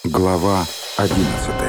Глава 11.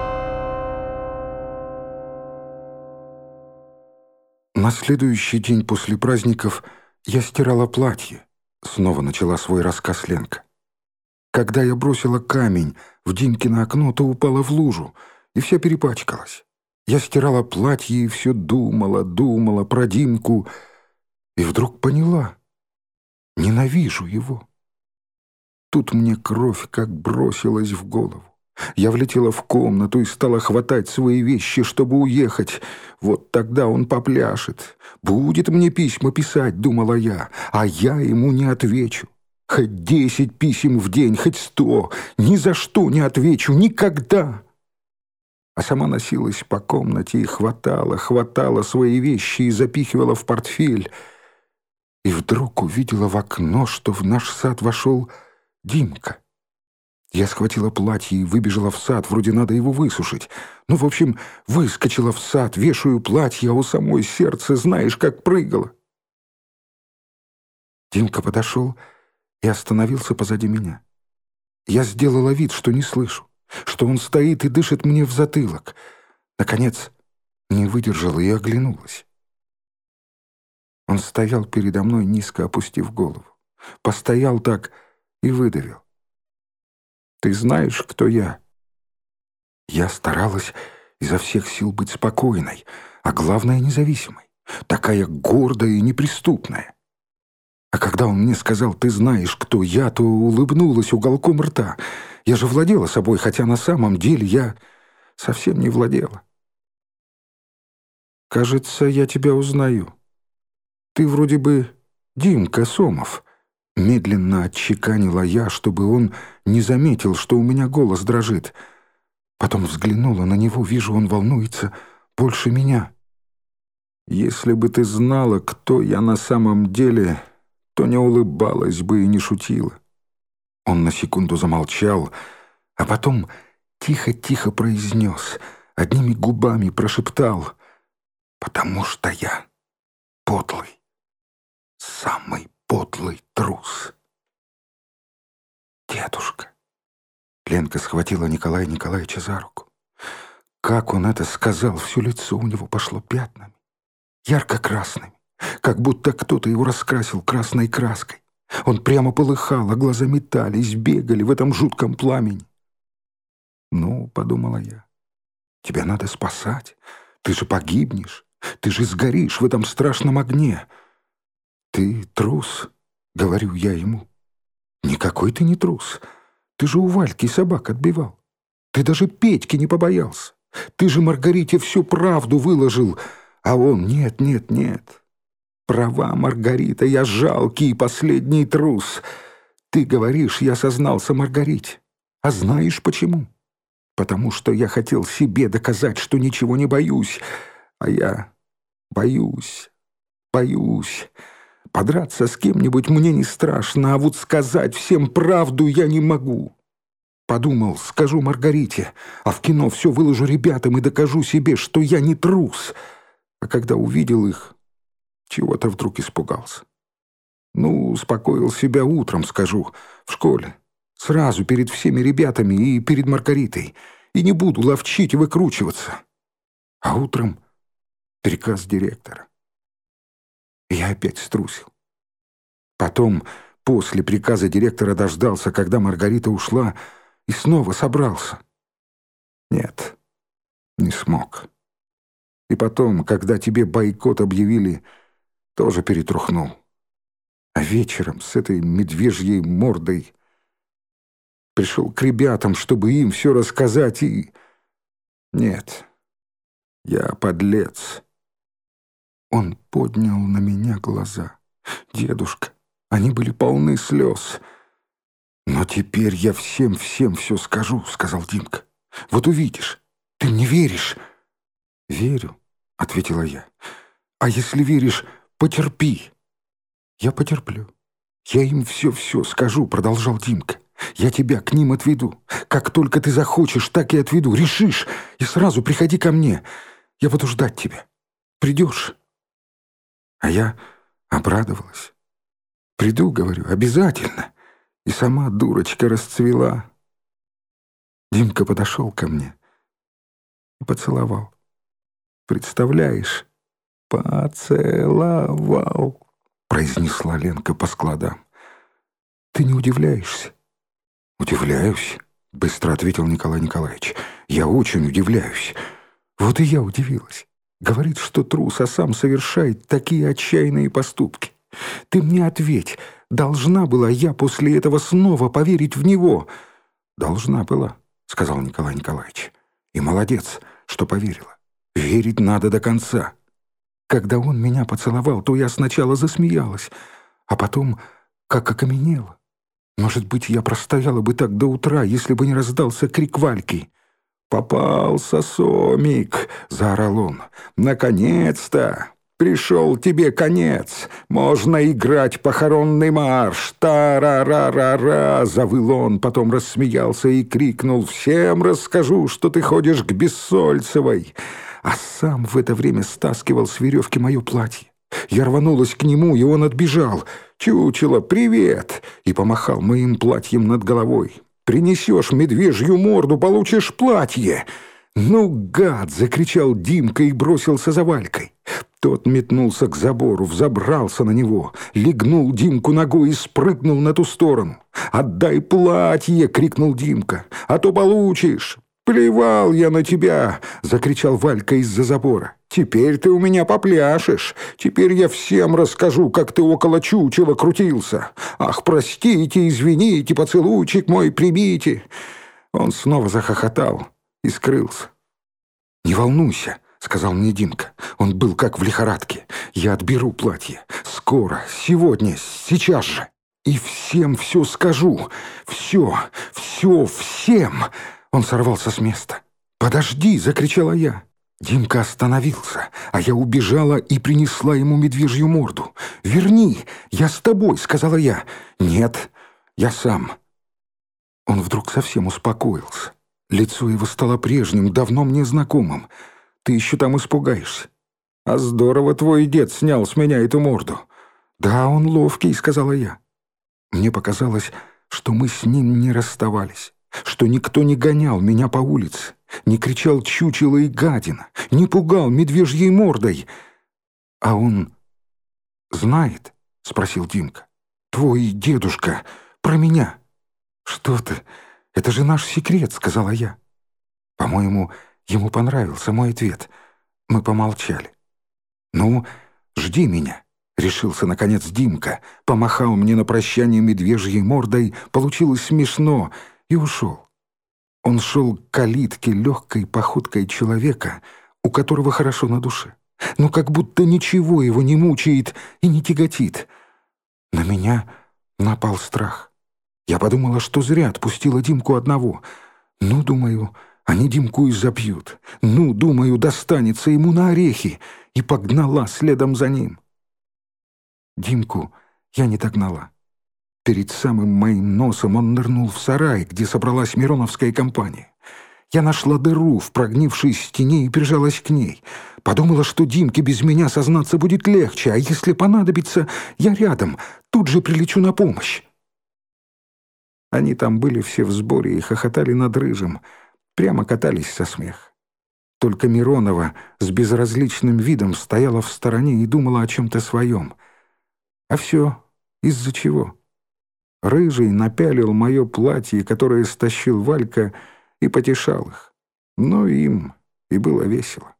На следующий день после праздников я стирала платье. Снова начала свой рассказ Ленка. Когда я бросила камень в Димкино окно, то упала в лужу, и вся перепачкалась. Я стирала платье и все думала про Димку, и вдруг поняла — ненавижу его. Тут мне кровь как бросилась в голову. Я влетела в комнату и стала хватать свои вещи, чтобы уехать. Вот тогда он попляшет. Будет мне письма писать, думала я, а я ему не отвечу. Хоть 10 писем в день, хоть 100, ни за что не отвечу, никогда. А сама носилась по комнате и хватала свои вещи и запихивала в портфель. И вдруг увидела в окно, что в наш сад вошел Димка. Я схватила платье и выбежала в сад, вроде надо его высушить. Ну, в общем, выскочила в сад, вешаю платье, а у самой сердце знаешь, как прыгало. Димка подошел и остановился позади меня. Я сделала вид, что не слышу, что он стоит и дышит мне в затылок. Наконец, не выдержала и оглянулась. Он стоял передо мной, низко опустив голову. Постоял так и выдавил: «Ты знаешь, кто я?» Я старалась изо всех сил быть спокойной, а главное — независимой, такая гордая и неприступная. А когда он мне сказал: «Ты знаешь, кто я», то улыбнулась уголком рта. Я же владела собой, хотя на самом деле я совсем не владела. «Кажется, я тебя узнаю. Ты вроде бы Димка Сомов», — медленно отчеканила я, чтобы он не заметил, что у меня голос дрожит. Потом взглянула на него, вижу, он волнуется больше меня. «Если бы ты знала, кто я на самом деле, то не улыбалась бы и не шутила». Он на секунду замолчал, а потом тихо-тихо произнес, одними губами прошептал: «Потому что я подлый, самый подлый трус». «Дедушка!» Ленка схватила Николая Николаевича за руку. Как он это сказал, все лицо у него пошло пятнами, ярко-красными, как будто кто-то его раскрасил красной краской. Он прямо полыхал, а глаза метались, бегали в этом жутком пламени. «Ну, — подумала я, — тебя надо спасать. Ты же погибнешь, ты же сгоришь в этом страшном огне. Ты трус, — говорю я ему. Никакой ты не трус. Ты же у Вальки собак отбивал. Ты даже Петьки не побоялся. Ты же Маргарите всю правду выложил. А он: нет, нет, нет. Права Маргарита, я жалкий и последний трус. Ты говоришь, я сознался Маргарите. А знаешь почему? Потому что я хотел себе доказать, что ничего не боюсь. А я боюсь. Подраться с кем-нибудь мне не страшно, а вот сказать всем правду я не могу. Подумал, скажу Маргарите, а в кино все выложу ребятам и докажу себе, что я не трус. А когда увидел их, чего-то вдруг испугался. Ну, успокоил себя утром, скажу, в школе. Сразу перед всеми ребятами и перед Маргаритой. И не буду ловчить и выкручиваться. А утром приказ директора. И я опять струсил. Потом, после приказа директора, дождался, когда Маргарита ушла, и снова собрался. Нет, не смог. И потом, когда тебе бойкот объявили, тоже перетрухнул. А вечером с этой медвежьей мордой пришел к ребятам, чтобы им все рассказать, и... Нет, я подлец. Он поднял на меня глаза. Дедушка, они были полны слез. «Но теперь я всем все скажу», — сказал Димка. «Вот увидишь. Ты мне веришь?» «Верю», — ответила я. «А если веришь, потерпи». «Я потерплю. Я им все скажу», — продолжал Димка. «Я тебя к ним отведу. Как только ты захочешь, так и отведу. Решишь, и сразу приходи ко мне. Я буду ждать тебя. Придешь?» А я обрадовалась. «Приду, — говорю, — обязательно». И сама дурочка расцвела. Димка подошел ко мне и поцеловал. Представляешь, поцеловал, произнесла Ленка по складам. Ты не удивляешься? Удивляюсь, быстро ответил Николай Николаевич. Я очень удивляюсь. Вот и я удивилась. Говорит, что трус, а сам совершает такие отчаянные поступки. Ты мне ответь, должна была я после этого снова поверить в него? Должна была, сказал Николай Николаевич. И молодец, что поверила. Верить надо до конца. Когда он меня поцеловал, то я сначала засмеялась, а потом как окаменела. Может быть, я простояла бы так до утра, если бы не раздался крик Вальки. «Попался, Сомик!» — заорал он. «Наконец-то! Пришел тебе конец! Можно играть похоронный марш! Та-ра-ра-ра-ра!» — завыл он, потом рассмеялся и крикнул: «Всем расскажу, что ты ходишь к Бессольцевой!» А сам в это время стаскивал с веревки мое платье. Я рванулась к нему, и он отбежал. «Чучело, привет!» и помахал моим платьем над головой. «Принесешь медвежью морду, получишь платье!» «Ну, гад!» — закричал Димка и бросился за Валькой. Тот метнулся к забору, взобрался на него, легнул Димку ногой и спрыгнул на ту сторону. «Отдай платье!» — крикнул Димка. «А то получишь!» «Плевал я на тебя!» — закричал Валька из-за забора. «Теперь ты у меня попляшешь. Теперь я всем расскажу, как ты около чучела крутился. Ах, простите, извините, поцелуйчик мой примите!» Он снова захохотал и скрылся. «Не волнуйся», — сказал мне Димка. Он был как в лихорадке. «Я отберу платье. Скоро, сегодня, сейчас же. И всем все скажу. Все, всем!» Он сорвался с места. «Подожди!» — закричала я. Димка остановился, а я убежала и принесла ему медвежью морду. «Верни! Я с тобой!» — сказала я. «Нет, я сам». Он вдруг совсем успокоился. Лицо его стало прежним, давно мне знакомым. «Ты еще там испугаешься. А здорово твой дед снял с меня эту морду». «Да, он ловкий», — сказала я. Мне показалось, что мы с ним не расставались, что никто не гонял меня по улице, не кричал чучело и гадина, не пугал медвежьей мордой. «А он знает?» — спросил Димка. «Твой дедушка про меня». «Что ты? Это же наш секрет», — сказала я. По-моему, ему понравился мой ответ. Мы помолчали. «Ну, жди меня», — решился наконец Димка. Помахал мне на прощание медвежьей мордой, получилось смешно, и ушел. Он шел к калитке легкой походкой человека, у которого хорошо на душе, но как будто ничего его не мучает и не тяготит. На меня напал страх. Я подумала, что зря отпустила Димку одного. Ну, думаю, они Димку и забьют. Ну, думаю, достанется ему на орехи. И погнала следом за ним. Димку я не догнала. Перед самым моим носом он нырнул в сарай, где собралась мироновская компания. Я нашла дыру в прогнившей стене и прижалась к ней. Подумала, что Димке без меня сознаться будет легче, а если понадобится, я рядом, тут же прилечу на помощь. Они там были все в сборе и хохотали над Рыжим, прямо катались со смеха. Только Миронова с безразличным видом стояла в стороне и думала о чем-то своем. А все из-за чего? Рыжий напялил мое платье, которое стащил Валька, и потешал их. Но им и было весело.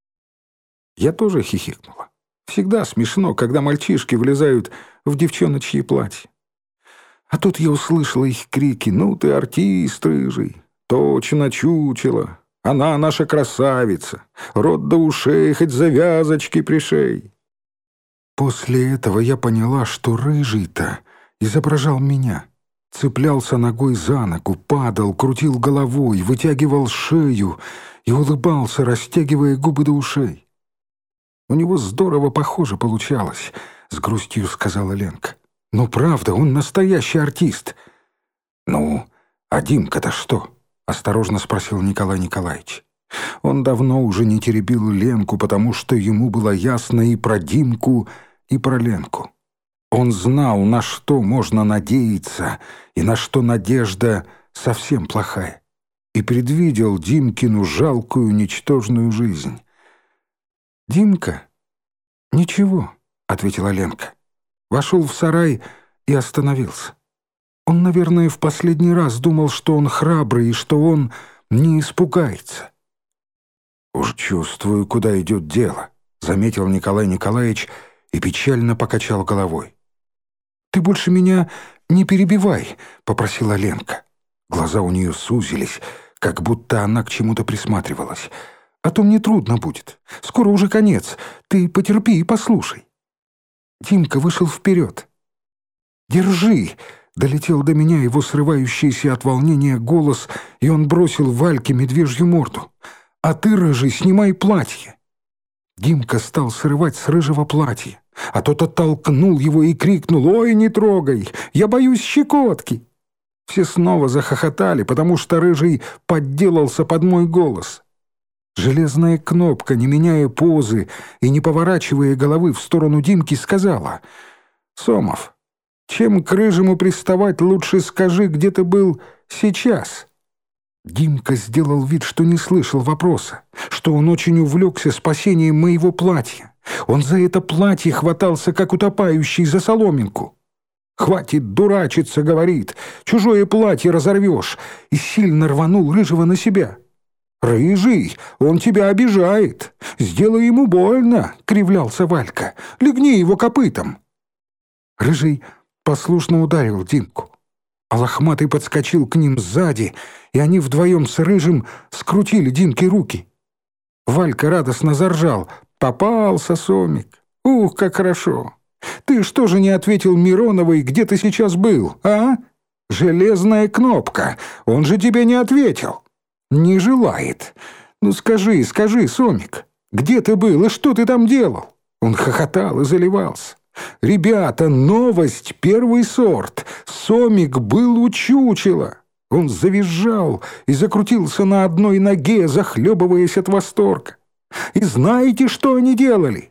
Я тоже хихикнула. Всегда смешно, когда мальчишки влезают в девчоночьи платья. А тут я услышала их крики: «Ну ты артист, Рыжий! Точно чучело! Она наша красавица! Рот до ушей, хоть завязочки пришей!» После этого я поняла, что Рыжий-то изображал меня. Цеплялся ногой за ногу, падал, крутил головой, вытягивал шею и улыбался, растягивая губы до ушей. «У него здорово похоже получалось», — с грустью сказала Ленка. «Ну, правда, он настоящий артист». «Ну, а Димка-то что?» — осторожно спросил Николай Николаевич. Он давно уже не теребил Ленку, потому что ему было ясно и про Димку, и про Ленку. Он знал, на что можно надеяться, и на что надежда совсем плохая. и предвидел Димкину жалкую, ничтожную жизнь. «Димка? Ничего», — ответила Ленка. Вошел в сарай и остановился. Он, наверное, в последний раз думал, что он храбрый и что он не испугается. «Уж чувствую, куда идет дело», — заметил Николай Николаевич и печально покачал головой. «Ты больше меня не перебивай», — попросила Ленка. Глаза у нее сузились, как будто она к чему-то присматривалась. «А то мне трудно будет. Скоро уже конец. Ты потерпи и послушай». Димка вышел вперед. «Держи!» — долетел до меня его срывающийся от волнения голос, и он бросил Вальке медвежью морду. «А ты, рыжий, снимай платье!» Димка стал срывать с рыжего платье, а тот оттолкнул его и крикнул: «Ой, не трогай! Я боюсь щекотки!» Все снова захохотали, потому что рыжий подделался под мой голос. Железная кнопка, не меняя позы и не поворачивая головы в сторону Димки, сказала: «Сомов, чем к рыжему приставать, лучше скажи, где ты был сейчас». Димка сделал вид, что не слышал вопроса, что он очень увлекся спасением моего платья. Он за это платье хватался, как утопающий за соломинку. «Хватит дурачиться», — говорит, — «чужое платье разорвешь», и сильно рванул рыжего на себя. «Рыжий, он тебя обижает. Сделай ему больно», — кривлялся Валька. «Легни его копытом». Рыжий послушно ударил Димку, а лохматый подскочил к ним сзади, и они вдвоем с Рыжим скрутили Димке руки. Валька радостно заржал: «Попался, Сомик! Ух, как хорошо! Ты что же не ответил Мироновой, где ты сейчас был, а? Железная кнопка, он же тебе не ответил. Не желает. Ну скажи, Сомик, где ты был и что ты там делал?» Он хохотал и заливался. «Ребята, новость первый сорт. Сомик был у чучела». Он завизжал и закрутился на одной ноге, захлебываясь от восторга. И знаете, что они делали?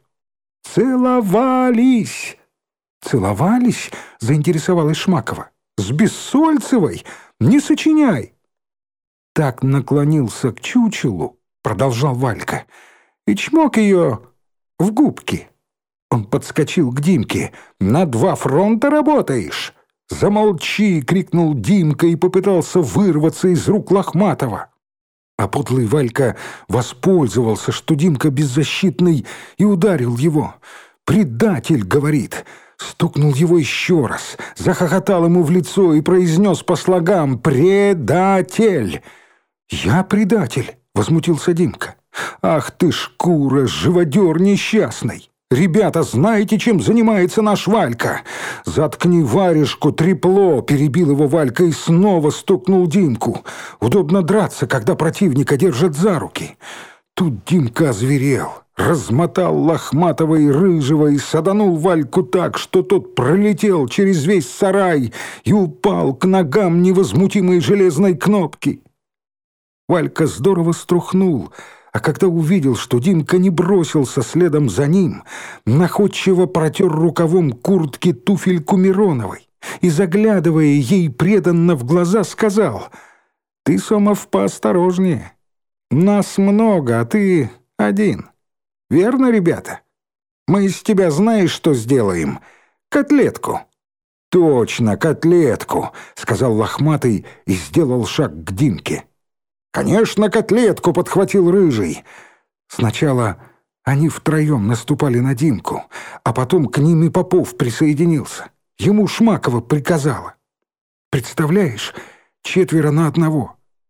Целовались. «Целовались?» — заинтересовалась Шмакова. «С Бессольцевой? Не сочиняй!» Так наклонился к чучелу, продолжал Валька, и чмок ее в губки. Он подскочил к Димке. «На 2 фронта работаешь?» «Замолчи!» — крикнул Димка и попытался вырваться из рук Лохматова. А подлый Валька воспользовался, что Димка беззащитный, и ударил его. «Предатель!» — говорит. Стукнул его еще раз, захохотал ему в лицо и произнес по слогам: «Предатель!» «Я предатель!» — возмутился Димка. «Ах ты, шкура, живодер несчастный! Ребята, знаете, чем занимается наш Валька?» «Заткни варежку, трепло!» — перебил его Валька и снова стукнул Димку. «Удобно драться, когда противника держат за руки». Тут Димка озверел, размотал Лохматого и Рыжего и саданул Вальку так, что тот пролетел через весь сарай и упал к ногам невозмутимой железной кнопки. Валька здорово струхнул, а когда увидел, что Димка не бросился следом за ним, находчиво протер рукавом куртки туфельку Мироновой и, заглядывая ей преданно в глаза, сказал: «Ты, Сомов, поосторожнее. Нас много, а ты один. Верно, ребята? Мы из тебя знаешь, что сделаем? Котлетку». «Точно, котлетку», — сказал Лохматый и сделал шаг к Димке. «Конечно, котлетку!» — подхватил Рыжий. Сначала они втроем наступали на Димку, а потом к ним и Попов присоединился. Ему Шмакова приказала. Представляешь, 4 на 1.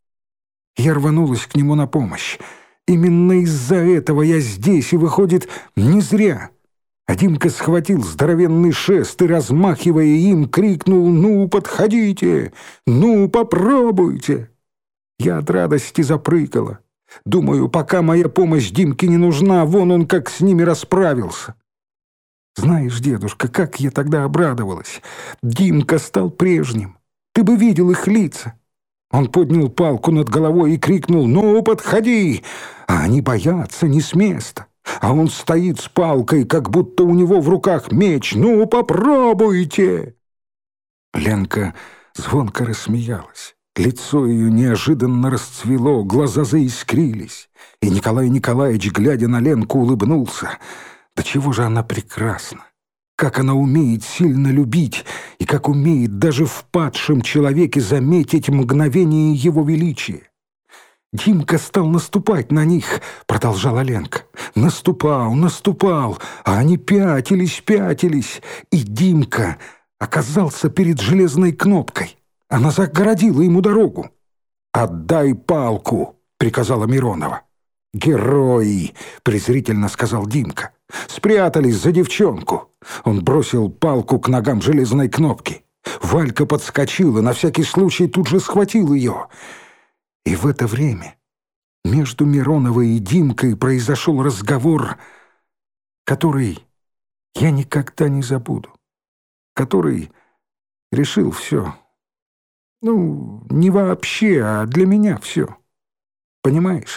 Я рванулась к нему на помощь. Именно из-за этого я здесь, и, выходит, не зря. А Димка схватил здоровенный шест и, размахивая им, крикнул: «Ну, подходите! Ну, попробуйте!» Я от радости запрыгала. Думаю, пока моя помощь Димке не нужна, вон он как с ними расправился. Знаешь, дедушка, как я тогда обрадовалась. Димка стал прежним. Ты бы видел их лица. Он поднял палку над головой и крикнул: «Ну, подходи!» А они боятся не с места. А он стоит с палкой, как будто у него в руках меч. «Ну, попробуйте!» Ленка звонко рассмеялась. Лицо ее неожиданно расцвело, глаза заискрились, и Николай Николаевич, глядя на Ленку, улыбнулся. Да чего же она прекрасна! Как она умеет сильно любить, и как умеет даже в падшем человеке заметить мгновение его величия. «Димка стал наступать на них», — продолжала Ленка. «Наступал, наступал, а они пятились, и Димка оказался перед железной кнопкой. Она загородила ему дорогу». «Отдай палку», — приказала Миронова. «Герои!» — презрительно сказал Димка. «Спрятались за девчонку». Он бросил палку к ногам железной кнопки. Валька подскочила, на всякий случай тут же схватил ее. И в это время между Мироновой и Димкой произошел разговор, который я никогда не забуду, который решил все. Ну, не вообще, а для меня все. Понимаешь?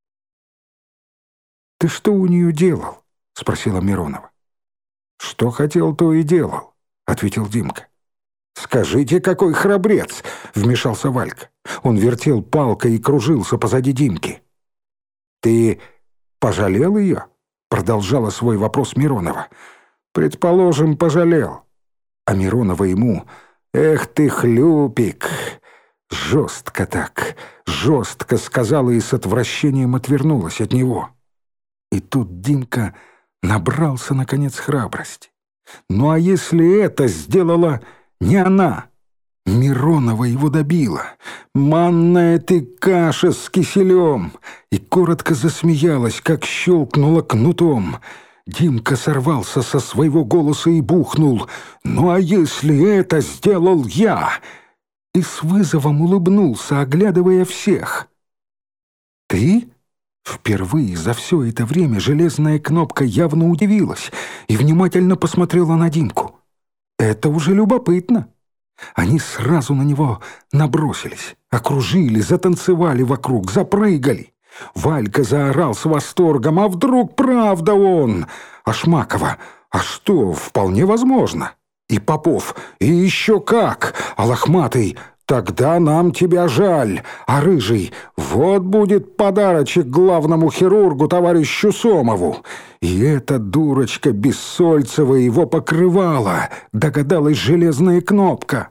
«Ты что у нее делал?» — спросила Миронова. «Что хотел, то и делал», — ответил Димка. «Скажите, какой храбрец!» — вмешался Валька. Он вертел палкой и кружился позади Димки. «Ты пожалел ее?» — продолжала свой вопрос Миронова. «Предположим, пожалел». А Миронова ему: «Эх ты, хлюпик!» Жестко так, жестко сказала и с отвращением отвернулась от него. И тут Димка набрался, наконец, храбрости. Ну а если это сделала не она? Миронова его добила. «Манная ты каша с киселем!» И коротко засмеялась, как щелкнула кнутом. Димка сорвался со своего голоса и бухнул: «Ну а если это сделал я?» И с вызовом улыбнулся, оглядывая всех. «Ты?» Впервые за все это время железная кнопка явно удивилась и внимательно посмотрела на Димку. «Это уже любопытно». Они сразу на него набросились, окружили, затанцевали вокруг, запрыгали. Валька заорал с восторгом: «А вдруг правда он?» А Шмакова: «А что, вполне возможно». И Попов: «И еще как!» А Лохматый: «Тогда нам тебя жаль». А Рыжий: «Вот будет подарочек главному хирургу товарищу Сомову». И эта дурочка Бессольцева его покрывала, догадалась железная кнопка.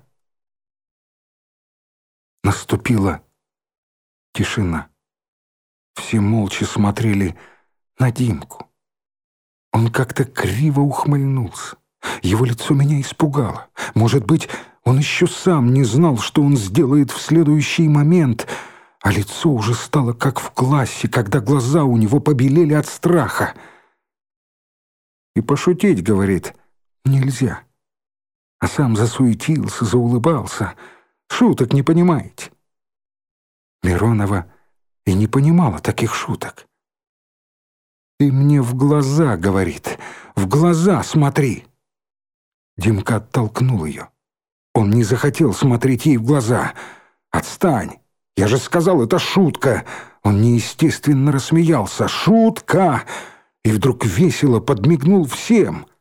Наступила тишина. Все молча смотрели на Димку. Он как-то криво ухмыльнулся. Его лицо меня испугало. Может быть, он еще сам не знал, что он сделает в следующий момент, а лицо уже стало как в классе, когда глаза у него побелели от страха. И пошутить, говорит, нельзя. А сам засуетился, заулыбался. Шуток не понимаете. Миронова и не понимала таких шуток. «Ты мне в глаза, — говорит, — в глаза смотри!» Димка оттолкнул ее. Он не захотел смотреть ей в глаза. «Отстань! Я же сказал, это шутка!» Он неестественно рассмеялся. «Шутка!» И вдруг весело подмигнул всем.